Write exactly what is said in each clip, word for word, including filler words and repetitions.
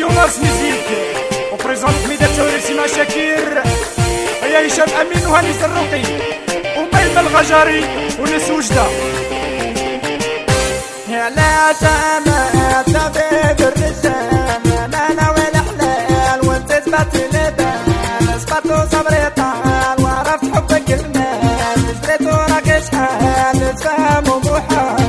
Jonas Music وبريزونت ميدا توريسي مع شاكير هيا هشام امين وهاني الزروقي وميمة الغجاري وناس وجدة. يا لا سما طبيب الرجال انا والاحلال وانت تبات لبان صبرت وصبري طال وعرفت حبك المال جريت وراك شحال تفهم ومحال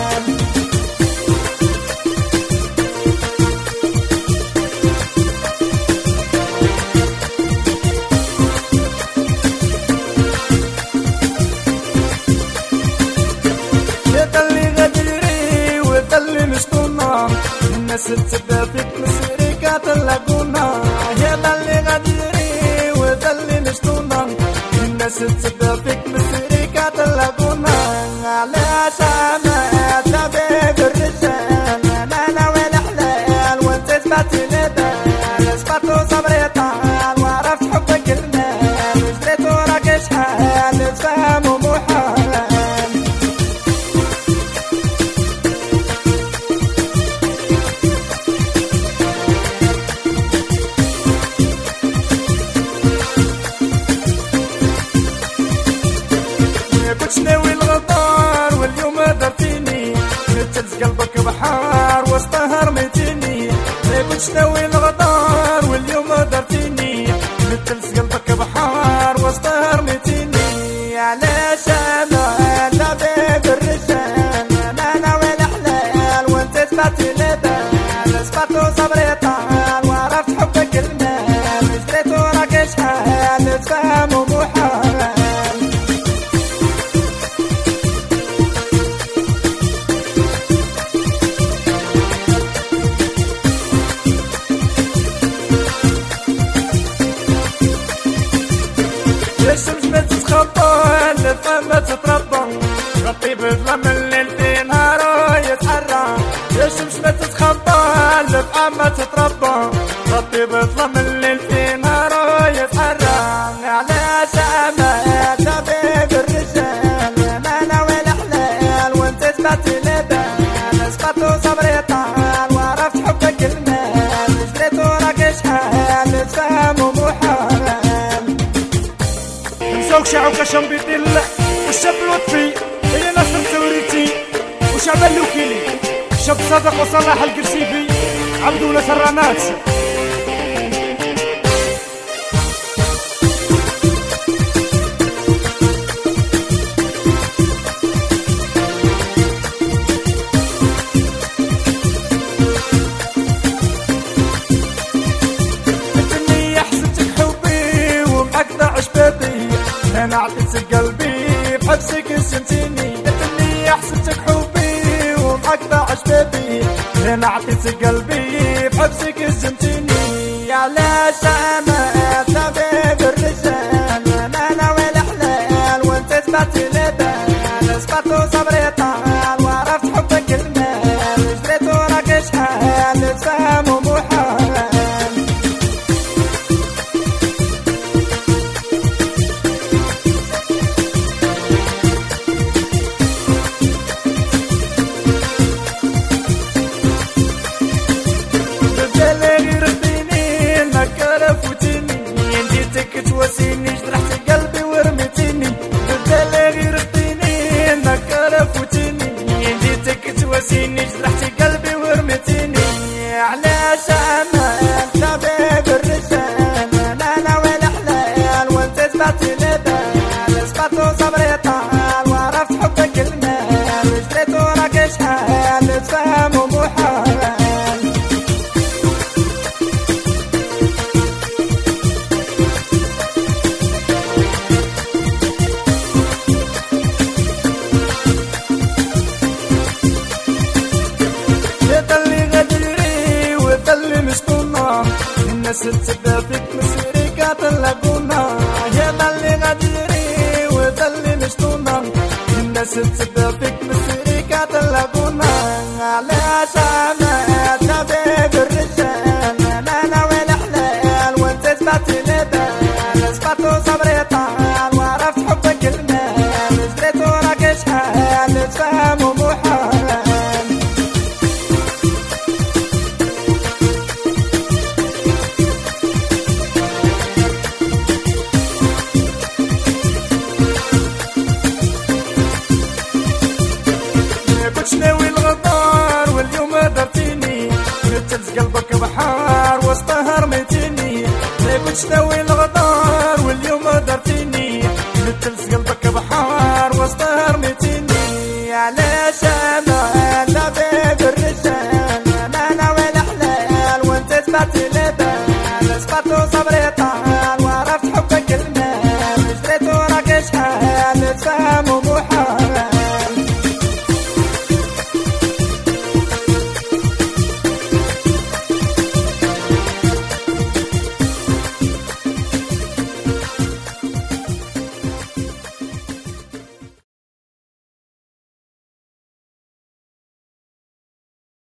الناس تبدا فيك مسيريكات اللاقونا هي اللي غديري وذا اللي مشطونا الناس تبدا فيك مسيريكات اللاقونا على سما طبيب الرجال انا والاحلال وانت تبات لبان صبرت وصبري طال وعرفت حبك المال جريت وراك شحال تفهم ومحال كنت ناوي الغدار واليوم درتيني نتلز قلبك بحار وسط هرمتيني كنت ناوي الغدار واليوم درتيني نتلز قلبك بحار وسط هرمتيني على سما طبيب الرجال انا والاحلال وانت تبات لبان صبرت وصبري طال وعرفت حبك المال جريت وراك شحال تفهم ومحال الشمس ما تتخبى الفم ما تتربى غطي بظلم الليل في نهاره يتحرى الشمس ما تتخبى الفم ما تتربى غطي بظلم الليل في نهاره يتحرى على سما طبيب الرجال انا والاحلال وانت تبات لبان صبرت وصبري طال وعرفت حبك المال جريت وراك شحال تفهم ومحال نساوك شاعو كشم بيدل والشاب لطفي هي نصر توريتي وشعب اللوكيلي شاب صادق وصلاح القرسيفي عبدو لسرانات انتني حسبتك حبي ومعك ضاع شبابي انا عطيتك قلبي بحبسك السنتيني انتني حسبتك حبي ومعك ضاع شبابي انا عطيتك قلبي بحبسك السنتيني على سما طبيب الرجال انا والاحلال وانت تبات لبان صبرت وصبري طال وعرفت حبك المال جريت وراك شحال تفهم ومحال تواسيني جرحت قلبي ورمتيني بدالي غير اخديني انك رفوتيني جيتك تواسيني جرحت قلبي ورمتيني على سما طبيب الرجال انا والاحلال وانت تبات لبان صبرت وصبري طال وعرفت حبك المال جريت وراك شحال تفهم ومحال الناس تبدا فيك مسيريكات اللاقونا يا اللي غديري وذا اللي مشطونا الناس تبدا فيك مسيريكات اللاقونا على سما طبيب الرجال انا والاحلال وانت تبات لبان صبرت وصبري طال وعرفت حبك المال جريت وراك شحال تفهم ومحال تشتوي